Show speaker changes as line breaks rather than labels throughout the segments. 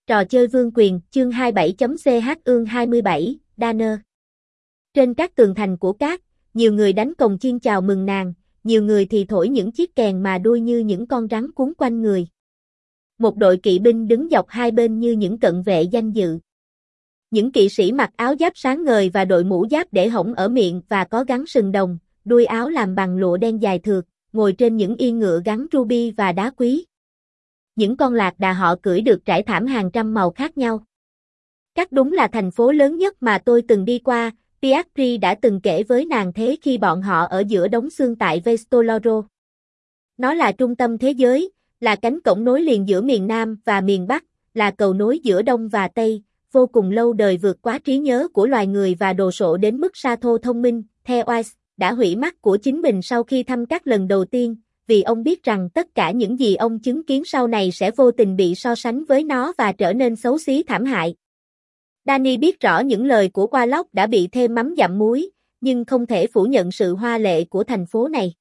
Trò chơi vương quyền, chương 27.ch ương 27, Danner. Trên các tường thành của cát, nhiều người đánh cồng chiên chào mừng nàng, nhiều người thì thổi những chiếc kèn mà đuôi như những con rắn cuốn quanh người. Một đội kỵ binh đứng dọc hai bên như những cận vệ danh dự. Những kỵ sĩ mặc áo giáp sáng ngời và đội mũ giáp để hõng ở miệng và có gắn sừng đồng, đuôi áo làm bằng lụa đen dài thượt, ngồi trên những yên ngựa gắn ruby và đá quý. Những con lạc đà họ cưỡi được trải thảm hàng trăm màu khác nhau. Cát đúng là thành phố lớn nhất mà tôi từng đi qua, Piastri đã từng kể với nàng thế khi bọn họ ở giữa đống xương tại Vestoloro. Nó là trung tâm thế giới, là cánh cổng nối liền giữa miền Nam và miền Bắc, là cầu nối giữa Đông và Tây, vô cùng lâu đời vượt quá trí nhớ của loài người và đồ sộ đến mức Sato thông minh, theo Weiss, đã hủy mắt của chính mình sau khi thăm Cát lần đầu tiên, vì ông biết rằng tất cả những gì ông chứng kiến sau này sẽ vô tình bị so sánh với nó và trở nên xấu xí thảm hại. Danny biết rõ những lời của Warlock đã bị thêm mắm dặm muối, nhưng không thể phủ nhận sự hoa lệ của thành phố này.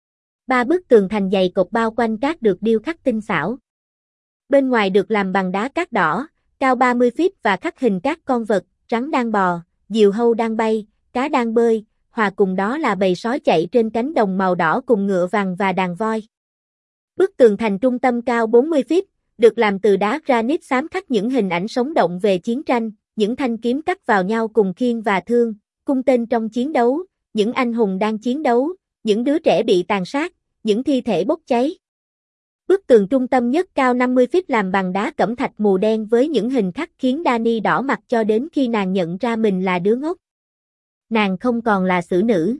3 bức tường thành dày cộp bao quanh cát được điêu khắc tinh xảo. Bên ngoài được làm bằng đá cát đỏ, cao 30 feet và khắc hình các con vật, rắn đang bò, diều hâu đang bay, cá đang bơi, hòa cùng đó là bầy sói chạy trên cánh đồng màu đỏ cùng ngựa vàng và đàn voi. Bức tường thành trung tâm cao 40 feet, được làm từ đá granite xám khắc những hình ảnh sống động về chiến tranh, những thanh kiếm cắt vào nhau cùng khiên và thương, cung tên trong chiến đấu, những anh hùng đang chiến đấu, những đứa trẻ bị tàn sát, những thi thể bốc cháy. Bức tường trung tâm nhất cao 50 feet làm bằng đá cẩm thạch màu đen với những hình khắc khiến Danny đỏ mặt cho đến khi nàng nhận ra mình là đứa ngốc. Nàng không còn là xử nữ.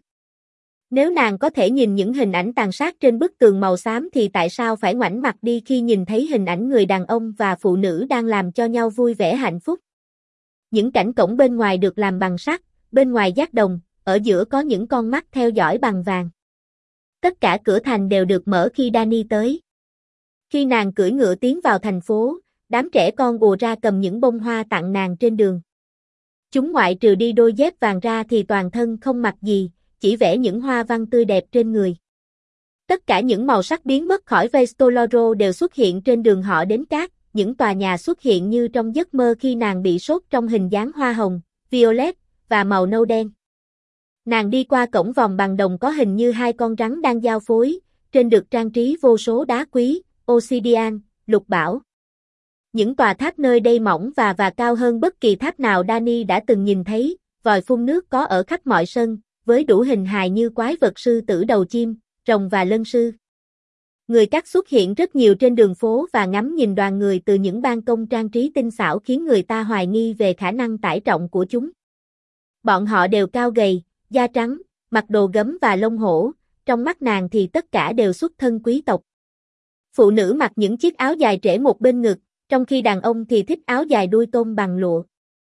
Nếu nàng có thể nhìn những hình ảnh tàn sát trên bức tường màu xám thì tại sao phải ngoảnh mặt đi khi nhìn thấy hình ảnh người đàn ông và phụ nữ đang làm cho nhau vui vẻ hạnh phúc? Những cảnh cổng bên ngoài được làm bằng sắt, bên ngoài giác đồng, ở giữa có những con mắt theo dõi bằng vàng. Tất cả cửa thành đều được mở khi Danny tới. Khi nàng cưỡi ngựa tiến vào thành phố, đám trẻ con ùa ra cầm những bông hoa tặng nàng trên đường. Chúng ngoại trừ đi đôi dép vàng ra thì toàn thân không mặc gì, chỉ vẽ những hoa văn tươi đẹp trên người. Tất cả những màu sắc biến mất khỏi Vestoloro đều xuất hiện trên đường họ đến cát, những tòa nhà xuất hiện như trong giấc mơ khi nàng bị sốt trong hình dáng hoa hồng, violet và màu nâu đen. Nàng đi qua cổng vòng bằng đồng có hình như hai con rắn đang giao phối, trên được trang trí vô số đá quý, obsidian, lục bảo. Những tòa tháp nơi đây mỏng và cao hơn bất kỳ tháp nào Danny đã từng nhìn thấy, vòi phun nước có ở khắp mọi sân, với đủ hình hài như quái vật sư tử đầu chim, rồng và lân sư. Người cát xuất hiện rất nhiều trên đường phố và ngắm nhìn đoàn người từ những ban công trang trí tinh xảo khiến người ta hoài nghi về khả năng tải trọng của chúng. Bọn họ đều cao gầy, da trắng, mặc đồ gấm và lông hổ, trong mắt nàng thì tất cả đều xuất thân quý tộc. Phụ nữ mặc những chiếc áo dài trễ một bên ngực, trong khi đàn ông thì thích áo dài đuôi tôm bằng lụa.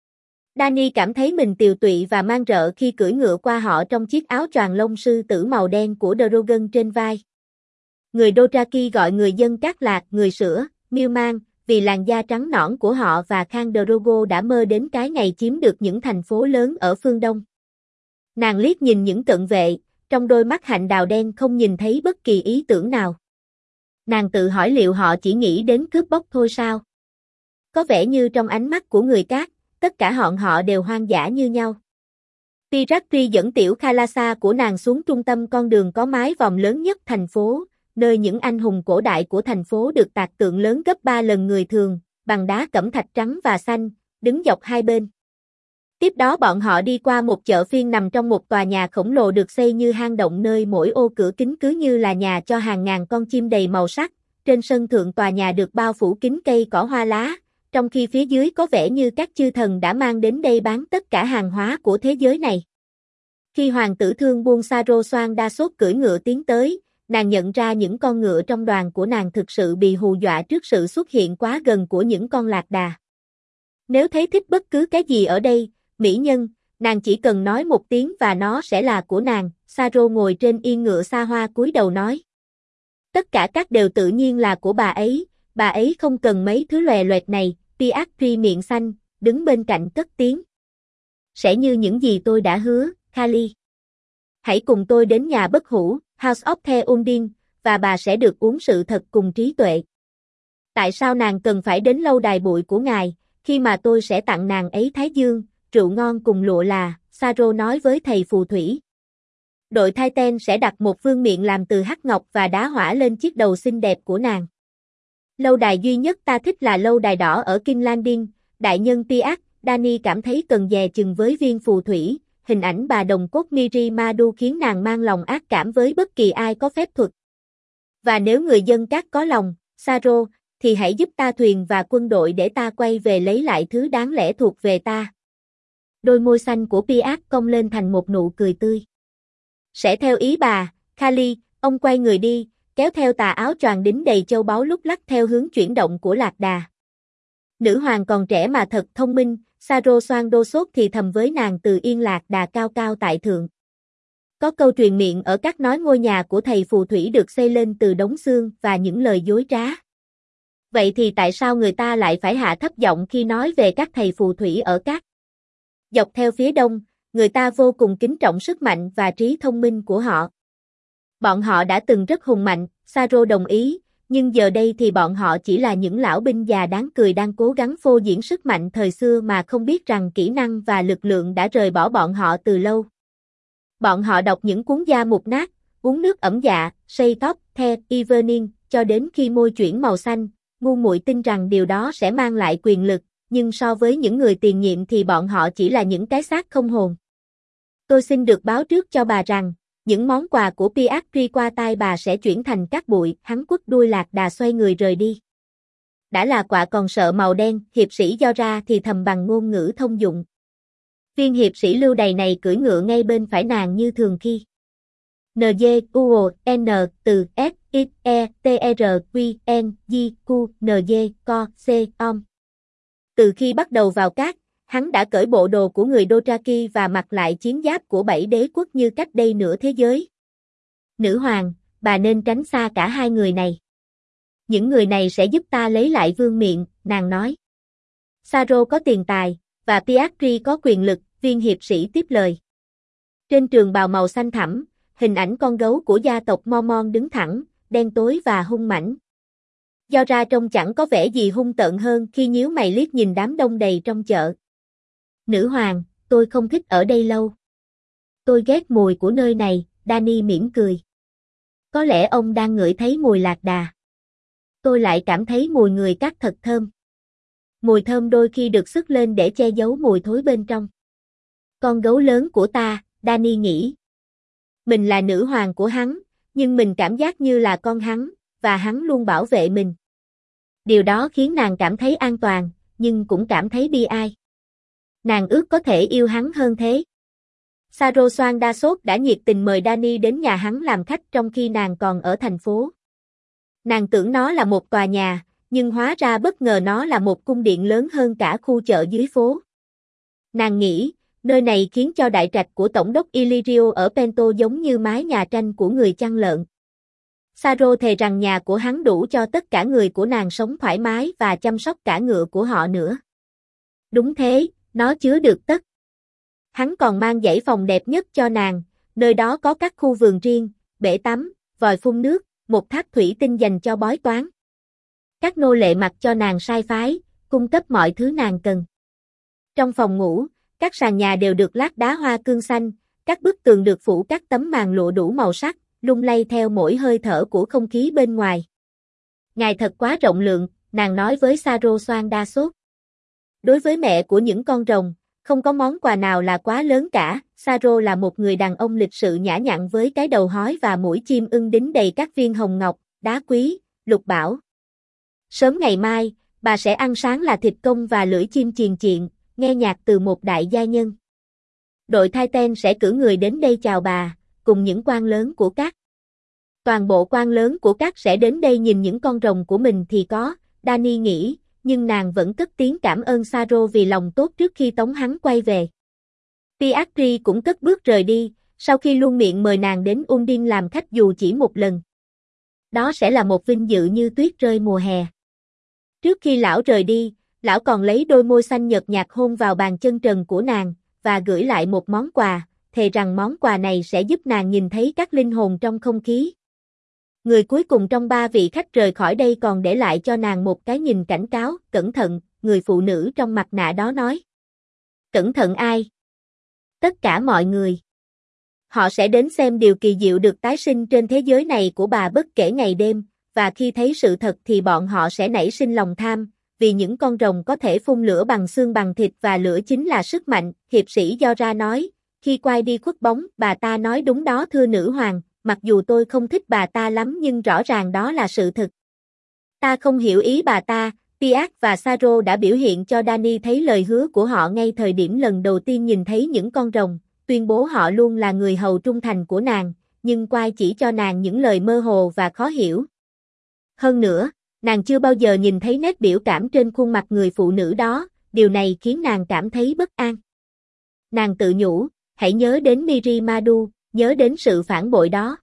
Danny cảm thấy mình tiều tụy và man rợ khi cưỡi ngựa qua họ trong chiếc áo choàng lông sư tử màu đen của Drogon trên vai. Người Dothraki gọi người dân Cát Lạc người sữa, miêu mang, vì làn da trắng nõn của họ và Khăn Drogo đã mơ đến cái ngày chiếm được những thành phố lớn ở phương Đông. Nàng liếc nhìn những cận vệ, trong đôi mắt hạnh đào đen không nhìn thấy bất kỳ ý tưởng nào. Nàng tự hỏi liệu họ chỉ nghĩ đến cướp bóc thôi sao? Có vẻ như trong ánh mắt của người cát, tất cả họ đều hoang dã như nhau. Piratri dẫn tiểu Khalasa của nàng xuống trung tâm con đường có mái vòm lớn nhất thành phố, nơi những anh hùng cổ đại của thành phố được tạc tượng lớn gấp 3 lần người thường, bằng đá cẩm thạch trắng và xanh, đứng dọc hai bên. Tiếp đó bọn họ đi qua một chợ phiên nằm trong một tòa nhà khổng lồ được xây như hang động nơi mỗi ô cửa kính cứ như là nhà cho hàng ngàn con chim đầy màu sắc, trên sân thượng tòa nhà được bao phủ kín cây cỏ hoa lá, trong khi phía dưới có vẻ như các chư thần đã mang đến đây bán tất cả hàng hóa của thế giới này. Khi hoàng tử thương buôn Saro Soan đa sốt cưỡi ngựa tiến tới, nàng nhận ra những con ngựa trong đoàn của nàng thực sự bị hù dọa trước sự xuất hiện quá gần của những con lạc đà. Nếu thấy thích bất cứ cái gì ở đây, mỹ nhân, nàng chỉ cần nói một tiếng và nó sẽ là của nàng, Saro ngồi trên yên ngựa xa hoa cúi đầu nói. Tất cả các đều tự nhiên là của bà ấy không cần mấy thứ lòe loẹt này, Piastri miệng xanh, đứng bên cạnh cất tiếng. Sẽ như những gì tôi đã hứa, Khali. Hãy cùng tôi đến nhà bất hủ, House of the Undine, và bà sẽ được uống sự thật cùng trí tuệ. Tại sao nàng cần phải đến lâu đài bụi của ngài, khi mà tôi sẽ tặng nàng ấy thái dương, rượu ngon cùng lụa là, Saro nói với thầy phù thủy. Đội Titan sẽ đặt một vương miện làm từ hắc ngọc và đá hỏa lên chiếc đầu xinh đẹp của nàng. Lâu đài duy nhất ta thích là lâu đài đỏ ở King Landing, đại nhân Piat, Dany cảm thấy cần dè chừng với viên phù thủy, hình ảnh bà đồng cốt Miri Madu khiến nàng mang lòng ác cảm với bất kỳ ai có phép thuật. Và nếu người dân các có lòng, Saro, thì hãy giúp ta thuyền và quân đội để ta quay về lấy lại thứ đáng lẽ thuộc về ta. Đôi môi xanh của Piat cong lên thành một nụ cười tươi. Sẽ theo ý bà, Khali, ông quay người đi, kéo theo tà áo choàng đính đầy châu báu lúc lắc theo hướng chuyển động của lạc đà. Nữ hoàng còn trẻ mà thật thông minh, Saro xoan đô sốt thì thầm với nàng từ yên lạc đà cao cao tại thượng. Có câu truyền miệng ở các nói ngôi nhà của thầy phù thủy được xây lên từ đống xương và những lời dối trá. Vậy thì tại sao người ta lại phải hạ thấp giọng khi nói về các thầy phù thủy ở các? Dọc theo phía đông, người ta vô cùng kính trọng sức mạnh và trí thông minh của họ. Bọn họ đã từng rất hùng mạnh, Saro đồng ý, nhưng giờ đây thì bọn họ chỉ là những lão binh già đáng cười đang cố gắng phô diễn sức mạnh thời xưa mà không biết rằng kỹ năng và lực lượng đã rời bỏ bọn họ từ lâu. Bọn họ đọc những cuốn da mục nát, uống nước ẩm dạ, say tóc, the, evening, cho đến khi môi chuyển màu xanh, ngu muội tin rằng điều đó sẽ mang lại quyền lực, nhưng so với những người tiền nhiệm thì bọn họ chỉ là những cái xác không hồn. Tôi xin được báo trước cho bà rằng, những món quà của Piat truy qua tai bà sẽ chuyển thành cát bụi, hắn quất đuôi lạc đà xoay người rời đi. Đã là quạ còn sợ màu đen, hiệp sĩ do ra thì thầm bằng ngôn ngữ thông dụng. Viên hiệp sĩ lưu đày này cưỡi ngựa ngay bên phải nàng như thường khi. N từ S X E T R Q N G Q N Co C Om. Từ khi bắt đầu vào cát, hắn đã cởi bộ đồ của người Dothraki và mặc lại chiến giáp của 7 đế quốc như cách đây nửa thế giới. Nữ hoàng, bà nên tránh xa cả hai người này. Những người này sẽ giúp ta lấy lại vương miện, nàng nói. Saro có tiền tài, và Piatri có quyền lực, viên hiệp sĩ tiếp lời. Trên trường bào màu xanh thẳm, hình ảnh con gấu của gia tộc Mormon đứng thẳng, đen tối và hung mãnh. Do ra trông chẳng có vẻ gì hung tợn hơn khi nhíu mày liếc nhìn đám đông đầy trong chợ. Nữ hoàng, tôi không thích ở đây lâu. Tôi ghét mùi của nơi này, Dany mỉm cười. Có lẽ ông đang ngửi thấy mùi lạc đà. Tôi lại cảm thấy mùi người cát thật thơm. Mùi thơm đôi khi được xức lên để che giấu mùi thối bên trong. Con gấu lớn của ta, Dany nghĩ. Mình là nữ hoàng của hắn, nhưng mình cảm giác như là con hắn, và hắn luôn bảo vệ mình. Điều đó khiến nàng cảm thấy an toàn, nhưng cũng cảm thấy bi ai. Nàng ước có thể yêu hắn hơn thế. Saro Soan Đa Sốt đã nhiệt tình mời Dany đến nhà hắn làm khách trong khi nàng còn ở thành phố. Nàng tưởng nó là một tòa nhà, nhưng hóa ra bất ngờ nó là một cung điện lớn hơn cả khu chợ dưới phố. Nàng nghĩ, nơi này khiến cho đại trạch của tổng đốc Illyrio ở Pento giống như mái nhà tranh của người chăn lợn. Saro thề rằng nhà của hắn đủ cho tất cả người của nàng sống thoải mái và chăm sóc cả ngựa của họ nữa. Đúng thế, nó chứa được tất. Hắn còn mang dãy phòng đẹp nhất cho nàng, nơi đó có các khu vườn riêng, bể tắm, vòi phun nước, một tháp thủy tinh dành cho bói toán. Các nô lệ mặc cho nàng sai phái, cung cấp mọi thứ nàng cần. Trong phòng ngủ, các sàn nhà đều được lát đá hoa cương xanh, các bức tường được phủ các tấm màn lụa đủ màu sắc, lung lay theo mỗi hơi thở của không khí bên ngoài. Ngài thật quá rộng lượng, nàng nói với Saro Soan Đa Sốt. Đối với mẹ của những con rồng, không có món quà nào là quá lớn cả. Saro là một người đàn ông lịch sự nhã nhặn với cái đầu hói và mũi chim ưng đính đầy các viên hồng ngọc, đá quý, lục bảo. Sớm ngày mai, bà sẽ ăn sáng là thịt công và lưỡi chim chiền chiện, nghe nhạc từ một đại gia nhân. Đội Titan sẽ cử người đến đây chào bà, cùng những quan lớn của các. Toàn bộ quan lớn của các sẽ đến đây nhìn những con rồng của mình thì có, Dany nghĩ, nhưng nàng vẫn cất tiếng cảm ơn Saro vì lòng tốt trước khi tống hắn quay về. Piatri cũng cất bước rời đi, sau khi luôn miệng mời nàng đến Undine làm khách dù chỉ một lần. Đó sẽ là một vinh dự như tuyết rơi mùa hè. Trước khi lão rời đi, lão còn lấy đôi môi xanh nhợt nhạt hôn vào bàn chân trần của nàng, và gửi lại một món quà, thề rằng món quà này sẽ giúp nàng nhìn thấy các linh hồn trong không khí. Người cuối cùng trong 3 vị khách rời khỏi đây còn để lại cho nàng một cái nhìn cảnh cáo, cẩn thận, người phụ nữ trong mặt nạ đó nói. Cẩn thận ai? Tất cả mọi người. Họ sẽ đến xem điều kỳ diệu được tái sinh trên thế giới này của bà bất kể ngày đêm, và khi thấy sự thật thì bọn họ sẽ nảy sinh lòng tham, vì những con rồng có thể phun lửa bằng xương bằng thịt và lửa chính là sức mạnh, hiệp sĩ Yora nói, khi quay đi khuất bóng, bà ta nói đúng đó thưa nữ hoàng, mặc dù tôi không thích bà ta lắm nhưng rõ ràng đó là sự thật. Ta không hiểu ý bà ta, Piat và Saro đã biểu hiện cho Dany thấy lời hứa của họ ngay thời điểm lần đầu tiên nhìn thấy những con rồng, tuyên bố họ luôn là người hầu trung thành của nàng, nhưng Quai chỉ cho nàng những lời mơ hồ và khó hiểu. Hơn nữa, nàng chưa bao giờ nhìn thấy nét biểu cảm trên khuôn mặt người phụ nữ đó, điều này khiến nàng cảm thấy bất an. Nàng tự nhủ, hãy nhớ đến Mirri Madu, nhớ đến sự phản bội đó.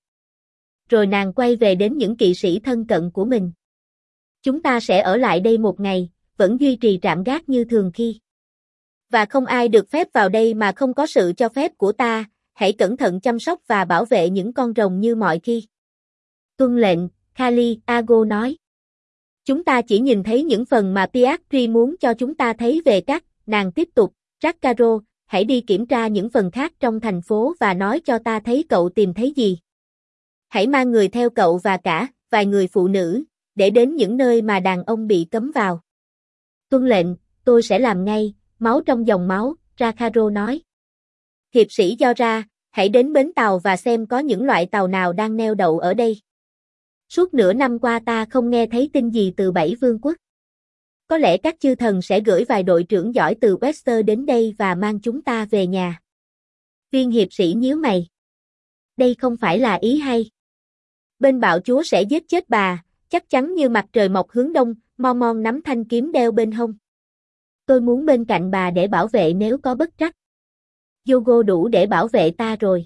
Rồi nàng quay về đến những kỵ sĩ thân cận của mình. Chúng ta sẽ ở lại đây một ngày, vẫn duy trì trạm gác như thường khi. Và không ai được phép vào đây mà không có sự cho phép của ta, hãy cẩn thận chăm sóc và bảo vệ những con rồng như mọi khi. Tuân lệnh, Khali, Ago nói. Chúng ta chỉ nhìn thấy những phần mà Piatri muốn cho chúng ta thấy về các, nàng tiếp tục, Rakaro, hãy đi kiểm tra những phần khác trong thành phố và nói cho ta thấy cậu tìm thấy gì. Hãy mang người theo cậu và cả, vài người phụ nữ, để đến những nơi mà đàn ông bị cấm vào. Tuân lệnh, tôi sẽ làm ngay, máu trong dòng máu, Rakaro nói. Hiệp sĩ Yora, hãy đến bến tàu và xem có những loại tàu nào đang neo đậu ở đây. Suốt nửa năm qua ta không nghe thấy tin gì từ 7 vương quốc. Có lẽ các chư thần sẽ gửi vài đội trưởng giỏi từ Wester đến đây và mang chúng ta về nhà. Viên hiệp sĩ nhíu mày. Đây không phải là ý hay. Bên bạo chúa sẽ giết chết bà, chắc chắn như mặt trời mọc hướng đông, Mormon nắm thanh kiếm đeo bên hông. Tôi muốn bên cạnh bà để bảo vệ nếu có bất trắc. Yogo đủ để bảo vệ ta rồi.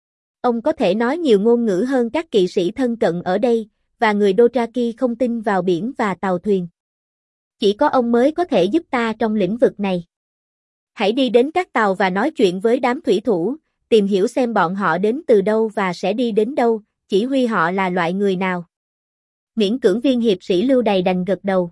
Ông có thể nói nhiều ngôn ngữ hơn các kỵ sĩ thân cận ở đây, và người Dothraki không tin vào biển và tàu thuyền. Chỉ có ông mới có thể giúp ta trong lĩnh vực này. Hãy đi đến các tàu và nói chuyện với đám thủy thủ, tìm hiểu xem bọn họ đến từ đâu và sẽ đi đến đâu, chỉ huy họ là loại người nào. Miễn cưỡng viên hiệp sĩ lưu đầy đành gật đầu.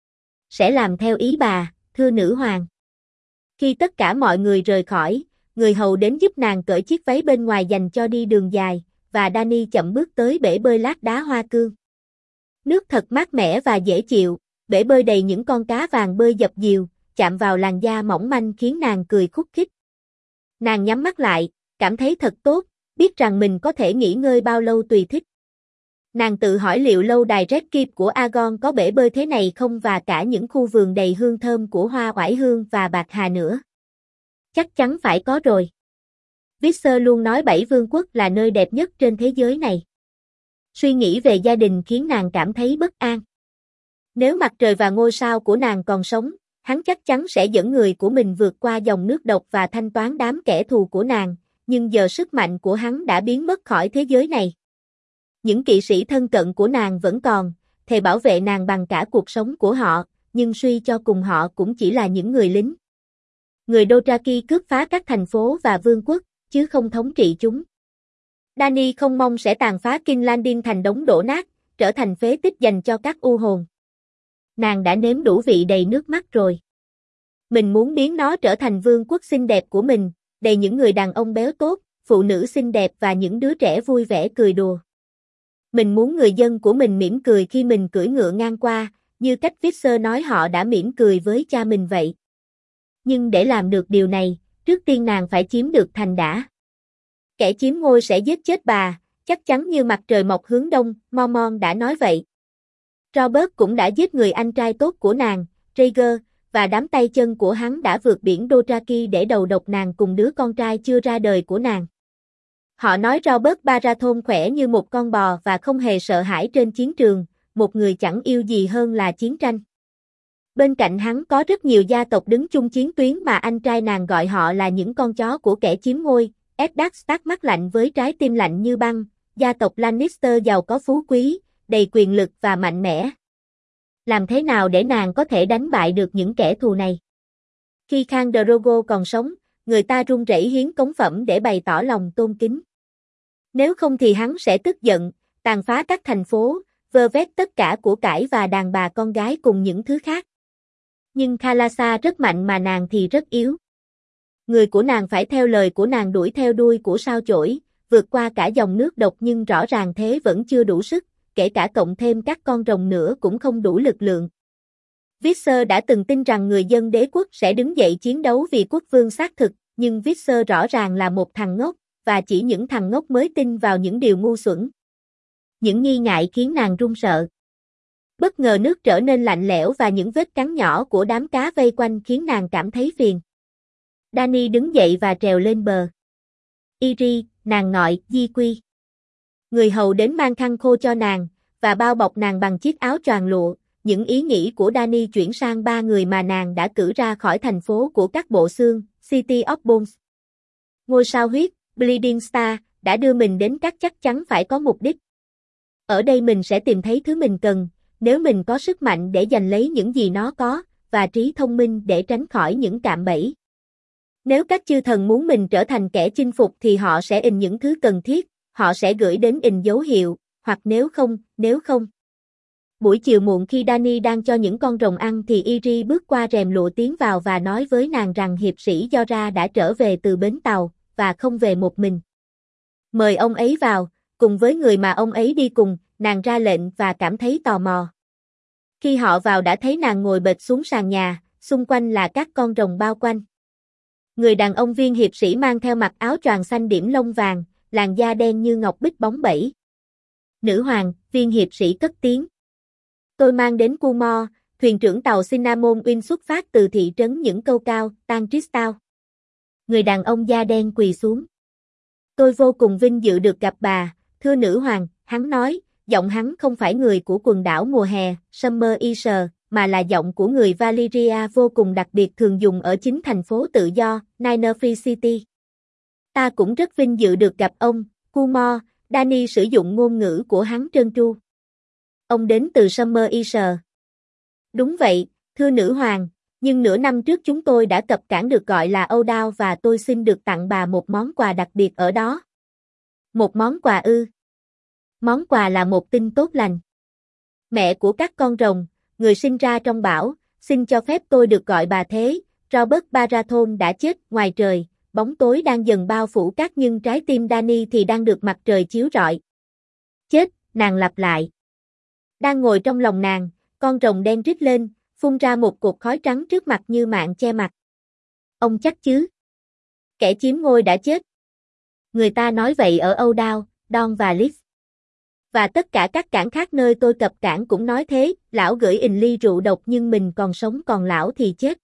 Sẽ làm theo ý bà, thưa nữ hoàng. Khi tất cả mọi người rời khỏi, người hầu đến giúp nàng cởi chiếc váy bên ngoài dành cho đi đường dài, và Dany chậm bước tới bể bơi lát đá hoa cương. Nước thật mát mẻ và dễ chịu, bể bơi đầy những con cá vàng bơi dập dìu, chạm vào làn da mỏng manh khiến nàng cười khúc khích. Nàng nhắm mắt lại, cảm thấy thật tốt, biết rằng mình có thể nghỉ ngơi bao lâu tùy thích. Nàng tự hỏi liệu lâu đài Red Keep của Aegon có bể bơi thế này không và cả những khu vườn đầy hương thơm của hoa oải hương và bạc hà nữa. Chắc chắn phải có rồi. Visser luôn nói 7 vương quốc là nơi đẹp nhất trên thế giới này. Suy nghĩ về gia đình khiến nàng cảm thấy bất an. Nếu mặt trời và ngôi sao của nàng còn sống, hắn chắc chắn sẽ dẫn người của mình vượt qua dòng nước độc và thanh toán đám kẻ thù của nàng, nhưng giờ sức mạnh của hắn đã biến mất khỏi thế giới này. Những kỵ sĩ thân cận của nàng vẫn còn, thề bảo vệ nàng bằng cả cuộc sống của họ, nhưng suy cho cùng họ cũng chỉ là những người lính. Người Dothraki cướp phá các thành phố và vương quốc, chứ không thống trị chúng. Dany không mong sẽ tàn phá King's Landing thành đống đổ nát, trở thành phế tích dành cho các u hồn. Nàng đã nếm đủ vị đầy nước mắt rồi. Mình muốn biến nó trở thành vương quốc xinh đẹp của mình, đầy những người đàn ông béo tốt, phụ nữ xinh đẹp và những đứa trẻ vui vẻ cười đùa. Mình muốn người dân của mình mỉm cười khi mình cưỡi ngựa ngang qua, như cách Visser nói họ đã mỉm cười với cha mình vậy. Nhưng để làm được điều này, trước tiên nàng phải chiếm được thành đã. Kẻ chiếm ngôi sẽ giết chết bà, chắc chắn như mặt trời mọc hướng đông, Mormon đã nói vậy. Robert cũng đã giết người anh trai tốt của nàng, Rhaegar, và đám tay chân của hắn đã vượt biển Dothraki để đầu độc nàng cùng đứa con trai chưa ra đời của nàng. Họ nói Robert Baratheon khỏe như một con bò và không hề sợ hãi trên chiến trường, một người chẳng yêu gì hơn là chiến tranh. Bên cạnh hắn có rất nhiều gia tộc đứng chung chiến tuyến mà anh trai nàng gọi họ là những con chó của kẻ chiếm ngôi. Eddard Stark mắt lạnh với trái tim lạnh như băng, gia tộc Lannister giàu có phú quý, đầy quyền lực và mạnh mẽ. Làm thế nào để nàng có thể đánh bại được những kẻ thù này? Khi Khang Drogo còn sống, người ta run rẩy hiến cống phẩm để bày tỏ lòng tôn kính. Nếu không thì hắn sẽ tức giận, tàn phá các thành phố, vơ vét tất cả của cải và đàn bà con gái cùng những thứ khác. Nhưng Thalassa rất mạnh mà nàng thì rất yếu. Người của nàng phải theo lời của nàng đuổi theo đuôi của sao chổi, vượt qua cả dòng nước độc nhưng rõ ràng thế vẫn chưa đủ sức, kể cả cộng thêm các con rồng nữa cũng không đủ lực lượng. Visser đã từng tin rằng người dân đế quốc sẽ đứng dậy chiến đấu vì quốc vương xác thực, nhưng Visser rõ ràng là một thằng ngốc, và chỉ những thằng ngốc mới tin vào những điều ngu xuẩn. Những nghi ngại khiến nàng run sợ. Bất ngờ nước trở nên lạnh lẽo và những vết cắn nhỏ của đám cá vây quanh khiến nàng cảm thấy phiền. Dany đứng dậy và trèo lên bờ. Iri, nàng gọi, Di Quy. Người hầu đến mang khăn khô cho nàng, và bao bọc nàng bằng chiếc áo choàng lụa. Những ý nghĩ của Dany chuyển sang ba người mà nàng đã cử ra khỏi thành phố của các bộ xương, City of Bones. Ngôi sao huyết, Bleeding Star, đã đưa mình đến các chắc chắn phải có mục đích. Ở đây mình sẽ tìm thấy thứ mình cần, nếu mình có sức mạnh để giành lấy những gì nó có, và trí thông minh để tránh khỏi những cạm bẫy. Nếu các chư thần muốn mình trở thành kẻ chinh phục thì họ sẽ in những thứ cần thiết, họ sẽ gửi đến in dấu hiệu, hoặc nếu không. Buổi chiều muộn khi Dany đang cho những con rồng ăn thì Iri bước qua rèm lụa tiến vào và nói với nàng rằng hiệp sĩ Jorah đã trở về từ bến tàu, và không về một mình. Mời ông ấy vào, cùng với người mà ông ấy đi cùng, nàng ra lệnh và cảm thấy tò mò. Khi họ vào đã thấy nàng ngồi bệt xuống sàn nhà, xung quanh là các con rồng bao quanh. Người đàn ông viên hiệp sĩ mang theo mặc áo choàng xanh điểm lông vàng, làn da đen như ngọc bích bóng bẩy. Nữ hoàng, viên hiệp sĩ cất tiếng. Tôi mang đến Cumor, thuyền trưởng tàu Cinnamon Wing xuất phát từ thị trấn những câu cao, Tan Tristao. Người đàn ông da đen quỳ xuống. Tôi vô cùng vinh dự được gặp bà, thưa nữ hoàng, hắn nói, giọng hắn không phải người của quần đảo mùa hè, Summer Isle, mà là giọng của người Valyria vô cùng đặc biệt thường dùng ở chính thành phố tự do, Nine Free City. Ta cũng rất vinh dự được gặp ông, Cumor, Dany sử dụng ngôn ngữ của hắn trơn tru. Ông đến từ Summer Isle. Đúng vậy, thưa nữ hoàng, nhưng nửa năm trước chúng tôi đã cập cảng được gọi là Âu Đao và tôi xin được tặng bà một món quà đặc biệt ở đó. Một món quà ư? Món quà là một tin tốt lành. Mẹ của các con rồng, người sinh ra trong bão, xin cho phép tôi được gọi bà thế, Robert Baratheon đã chết ngoài trời, bóng tối đang dần bao phủ các nhưng trái tim Dany thì đang được mặt trời chiếu rọi. Chết, nàng lặp lại. Đang ngồi trong lòng nàng, con rồng đen rít lên, phun ra một cột khói trắng trước mặt như mạng che mặt. Ông chắc chứ? Kẻ chiếm ngôi đã chết. Người ta nói vậy ở Âu Đao, Don và Leeds. Và tất cả các cảng khác nơi tôi cập cảng cũng nói thế, lão gửi in ly rượu độc nhưng mình còn sống còn lão thì chết.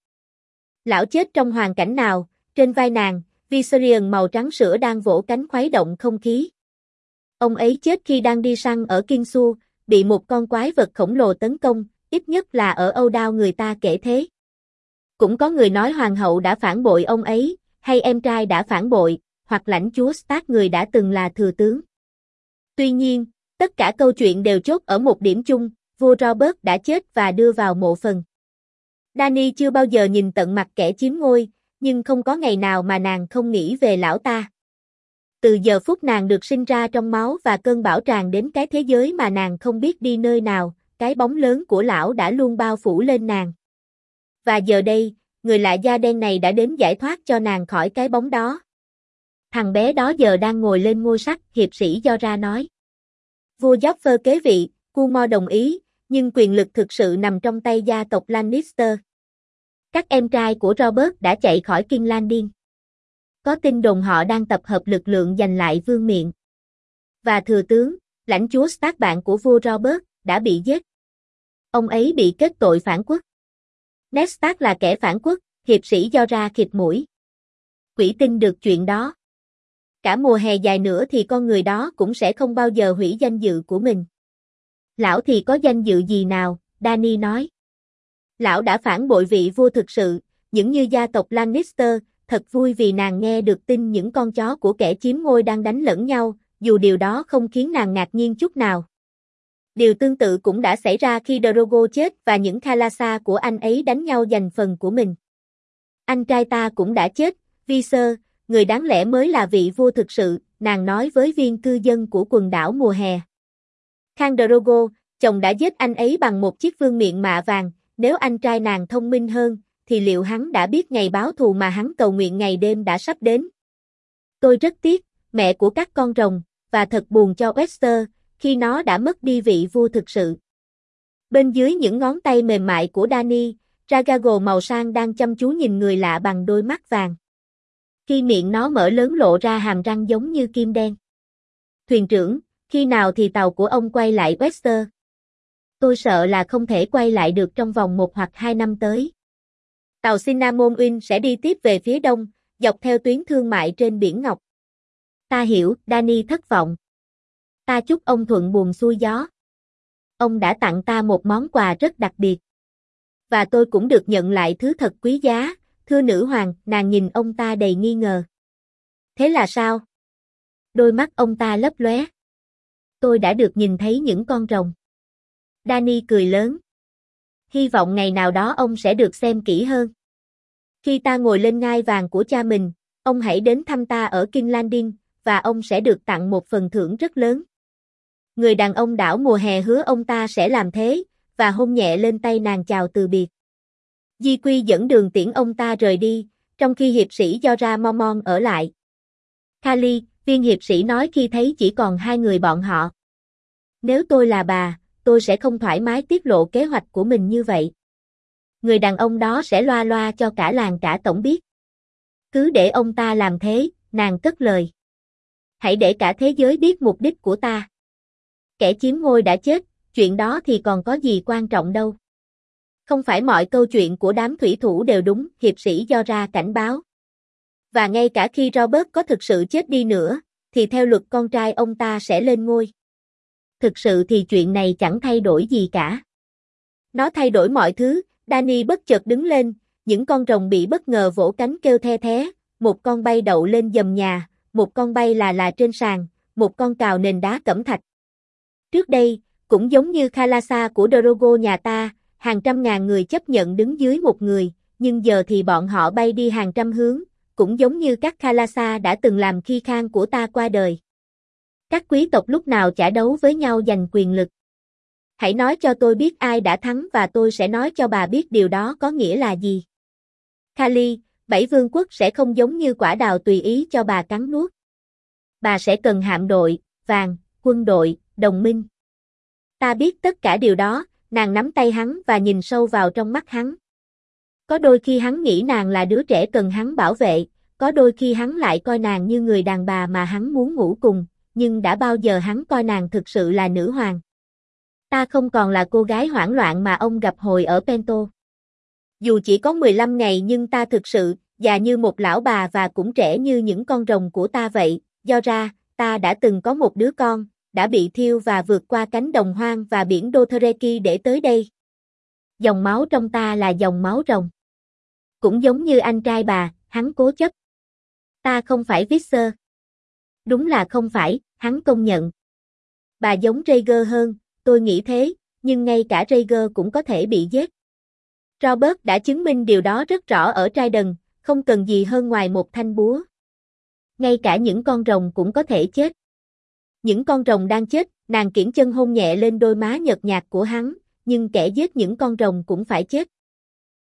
Lão chết trong hoàn cảnh nào? Trên vai nàng, Viserion màu trắng sữa đang vỗ cánh khuấy động không khí. Ông ấy chết khi đang đi săn ở Kinsu, bị một con quái vật khổng lồ tấn công, ít nhất là ở Âu Đao người ta kể thế. Cũng có người nói hoàng hậu đã phản bội ông ấy, hay em trai đã phản bội, hoặc lãnh chúa Stark người đã từng là thừa tướng. Tuy nhiên, tất cả câu chuyện đều chốt ở một điểm chung, vua Robert đã chết và đưa vào mộ phần. Dany chưa bao giờ nhìn tận mặt kẻ chiếm ngôi, nhưng không có ngày nào mà nàng không nghĩ về lão ta. Từ giờ phút nàng được sinh ra trong máu và cơn bão tràn đến cái thế giới mà nàng không biết đi nơi nào, cái bóng lớn của lão đã luôn bao phủ lên nàng. Và giờ đây, người lạ da đen này đã đến giải thoát cho nàng khỏi cái bóng đó. Thằng bé đó giờ đang ngồi lên ngôi sắt, hiệp sĩ Jorah nói. Vua Joffrey kế vị, Cumor đồng ý, nhưng quyền lực thực sự nằm trong tay gia tộc Lannister. Các em trai của Robert đã chạy khỏi King's Landing. Có tin đồn họ đang tập hợp lực lượng giành lại vương miện. Và thừa tướng, lãnh chúa Stark bạn của vua Robert, đã bị giết. Ông ấy bị kết tội phản quốc. Ned Stark là kẻ phản quốc, hiệp sĩ Jorah khịt mũi. Quỷ tin được chuyện đó. Cả mùa hè dài nữa thì con người đó cũng sẽ không bao giờ hủy danh dự của mình. Lão thì có danh dự gì nào, Dany nói. Lão đã phản bội vị vua thực sự, những như gia tộc Lannister, thật vui vì nàng nghe được tin những con chó của kẻ chiếm ngôi đang đánh lẫn nhau, dù điều đó không khiến nàng ngạc nhiên chút nào. Điều tương tự cũng đã xảy ra khi Drogo chết và những Khalasa của anh ấy đánh nhau giành phần của mình. Anh trai ta cũng đã chết, Visser, người đáng lẽ mới là vị vua thực sự, nàng nói với viên cư dân của quần đảo mùa hè. Khang Drogo, chồng đã giết anh ấy bằng một chiếc vương miện mạ vàng, nếu anh trai nàng thông minh hơn, thì liệu hắn đã biết ngày báo thù mà hắn cầu nguyện ngày đêm đã sắp đến? Tôi rất tiếc, mẹ của các con rồng, và thật buồn cho Wester, khi nó đã mất đi vị vua thực sự. Bên dưới những ngón tay mềm mại của Dany, Rhaegar màu sang đang chăm chú nhìn người lạ bằng đôi mắt vàng. Khi miệng nó mở lớn lộ ra hàm răng giống như kim đen. Thuyền trưởng, khi nào thì tàu của ông quay lại Wester? Tôi sợ là không thể quay lại được trong vòng 1 hoặc 2 năm tới. Tàu Cinnamon Wing sẽ đi tiếp về phía đông, dọc theo tuyến thương mại trên biển Ngọc. Ta hiểu, Dany thất vọng. Ta chúc ông thuận buồm xuôi gió. Ông đã tặng ta một món quà rất đặc biệt. Và tôi cũng được nhận lại thứ thật quý giá, thưa nữ hoàng, nàng nhìn ông ta đầy nghi ngờ. Thế là sao? Đôi mắt ông ta lấp lóe. Tôi đã được nhìn thấy những con rồng. Dany cười lớn. Hy vọng ngày nào đó ông sẽ được xem kỹ hơn. Khi ta ngồi lên ngai vàng của cha mình, ông hãy đến thăm ta ở King Landing, và ông sẽ được tặng một phần thưởng rất lớn. Người đàn ông đảo mùa hè hứa ông ta sẽ làm thế, và hôn nhẹ lên tay nàng chào từ biệt. Di Quy dẫn đường tiễn ông ta rời đi, trong khi hiệp sĩ Jorah Mormont ở lại. Khali, viên hiệp sĩ nói khi thấy chỉ còn 2 người bọn họ. Nếu tôi là bà, tôi sẽ không thoải mái tiết lộ kế hoạch của mình như vậy. Người đàn ông đó sẽ loa loa cho cả làng cả tổng biết. Cứ để ông ta làm thế, nàng cất lời. Hãy để cả thế giới biết mục đích của ta. Kẻ chiếm ngôi đã chết, chuyện đó thì còn có gì quan trọng đâu. Không phải mọi câu chuyện của đám thủy thủ đều đúng, hiệp sĩ Jorah cảnh báo. Và ngay cả khi Robert có thực sự chết đi nữa, thì theo luật con trai ông ta sẽ lên ngôi. Thực sự thì chuyện này chẳng thay đổi gì cả. Nó thay đổi mọi thứ. Dany bất chợt đứng lên, những con rồng bị bất ngờ vỗ cánh kêu the thé, một con bay đậu lên giầm nhà, một con bay là trên sàn, một con cào nền đá cẩm thạch. Trước đây, cũng giống như Khalasa của Drogo nhà ta, hàng trăm ngàn người chấp nhận đứng dưới một người, nhưng giờ thì bọn họ bay đi hàng trăm hướng, cũng giống như các Khalasa đã từng làm khi Khang của ta qua đời. Các quý tộc lúc nào chả đấu với nhau giành quyền lực. Hãy nói cho tôi biết ai đã thắng và tôi sẽ nói cho bà biết điều đó có nghĩa là gì. Khali, 7 vương quốc sẽ không giống như quả đào tùy ý cho bà cắn nuốt. Bà sẽ cần hạm đội, vàng, quân đội, đồng minh. Ta biết tất cả điều đó, nàng nắm tay hắn và nhìn sâu vào trong mắt hắn. Có đôi khi hắn nghĩ nàng là đứa trẻ cần hắn bảo vệ, có đôi khi hắn lại coi nàng như người đàn bà mà hắn muốn ngủ cùng, nhưng đã bao giờ hắn coi nàng thực sự là nữ hoàng. Ta không còn là cô gái hoảng loạn mà ông gặp hồi ở Pento. Dù chỉ có 15 ngày nhưng ta thực sự, già như một lão bà và cũng trẻ như những con rồng của ta vậy. Do ra, ta đã từng có một đứa con, đã bị thiêu và vượt qua cánh đồng hoang và biển Dothraki để tới đây. Dòng máu trong ta là dòng máu rồng. Cũng giống như anh trai bà, hắn cố chấp. Ta không phải Visser. Đúng là không phải, hắn công nhận. Bà giống Rhaegar hơn, tôi nghĩ thế, nhưng ngay cả Rhaegar cũng có thể bị giết. Robert đã chứng minh điều đó rất rõ ở Trident, không cần gì hơn ngoài một thanh búa. Ngay cả những con rồng cũng có thể chết. Những con rồng đang chết, nàng kiễng chân hôn nhẹ lên đôi má nhợt nhạt của hắn, nhưng kẻ giết những con rồng cũng phải chết.